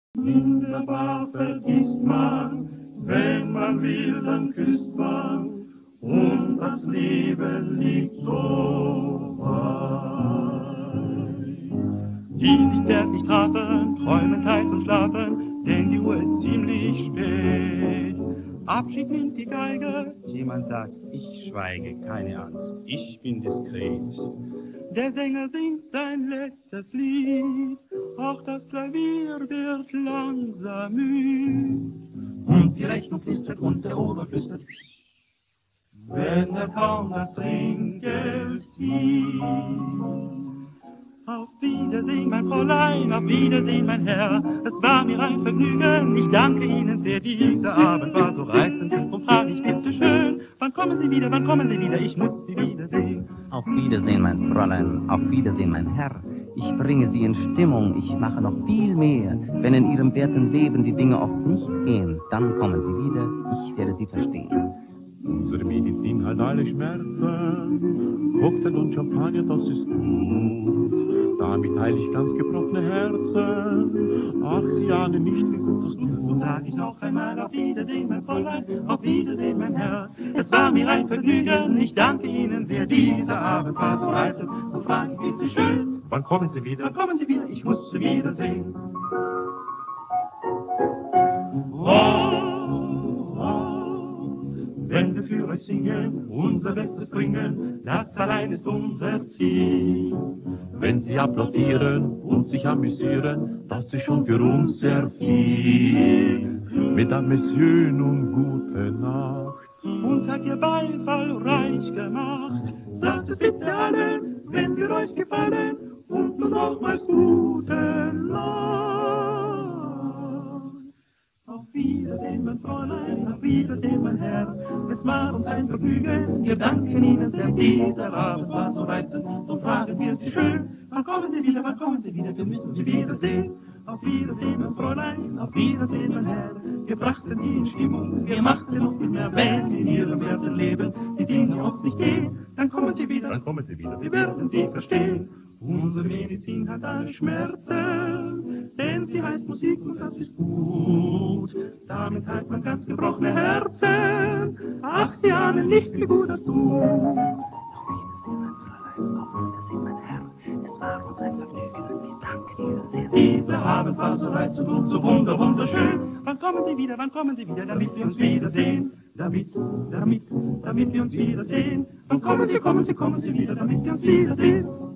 Wunderbar vergisst man, wenn man will, dann küsst man, und das Leben liegt so weit. Die sich zärtlich trafen, träumend heiß und schlafen, denn die Uhr ist ziemlich spät. Abschied nimmt die Geige, jemand sagt, ich schweige, keine Angst, ich bin diskret. Der Sänger singt sein letztes Lied, auch das Klavier wird langsam müd. Und die Rechnung flüstert und der Ober flüstert, wenn er kaum das Trinkgeld zieht. Auf Wiedersehen, mein Fräulein, auf Wiedersehen, mein Herr. Es war mir ein Vergnügen, ich danke Ihnen sehr. Dieser Abend war so reizend, und frage ich bitte schön, wann kommen Sie wieder, ich muss Sie wiedersehen. Auf Wiedersehen, mein Fräulein, auf Wiedersehen, mein Herr. Ich bringe Sie in Stimmung, ich mache noch viel mehr. Wenn in Ihrem werten Leben die Dinge oft nicht gehen, dann kommen Sie wieder, ich werde Sie verstehen. Unsere Medizin heilt alle Schmerzen, Cocktail und Champagner, das ist gut. Damit heil ich ganz gebrochene Herzen. Ach, Sie ahnen nicht, wie gut das tut. So sag ich noch einmal auf Wiedersehen, mein Fräulein, auf Wiedersehen, mein Herr. Es war mir ein Vergnügen, ich danke Ihnen sehr. Dieser Abend war so reizend, und frage ich bitte schön, Wann kommen Sie wieder? wann kommen Sie wieder, ich muss Sie wiedersehen. Wenn wir für euch singen, unser Bestes bringen, das allein ist unser Ziel. Wenn Sie applaudieren und sich amüsieren, das ist schon für uns sehr viel. Mesdames, Messieurs, nun gute Nacht. Uns hat Ihr Beifall reich gemacht. Sagt es bitte allen, wenn wir euch gefallen, und nur nochmals gute Nacht. Auf Wiedersehen, mein Fräulein, auf Wiedersehen, mein Herr. Es war uns ein Vergnügen, wir danken Ihnen sehr. Dieser Abend war so reizend, und fragen wir Sie schön, wann kommen Sie wieder, wir müssen Sie wiedersehen. Auf Wiedersehen, mein Fräulein, auf Wiedersehen, mein Herr. Wir brachten Sie in Stimmung, wir machten noch viel mehr. Wenn in Ihrem werten Leben die Dinge oft nicht gehen, dann kommen Sie wieder, wir werden Sie verstehen. Unsere Medizin hat alle Schmerzen, denn sie heißt Musik und das ist gut. Damit heilt man ganz gebrochene Herzen. Ach, Sie ahnen nicht, wie gut das tut. Auf Wiedersehen, mein Herr. Es war uns ein Vergnügen, wir danken Ihnen sehr. Dieser Abend war so reizend und so wunderschön. Wann kommen Sie wieder, damit wir uns wiedersehen? Damit wir uns wiedersehen. Wann kommen Sie wieder, damit wir uns wiedersehen?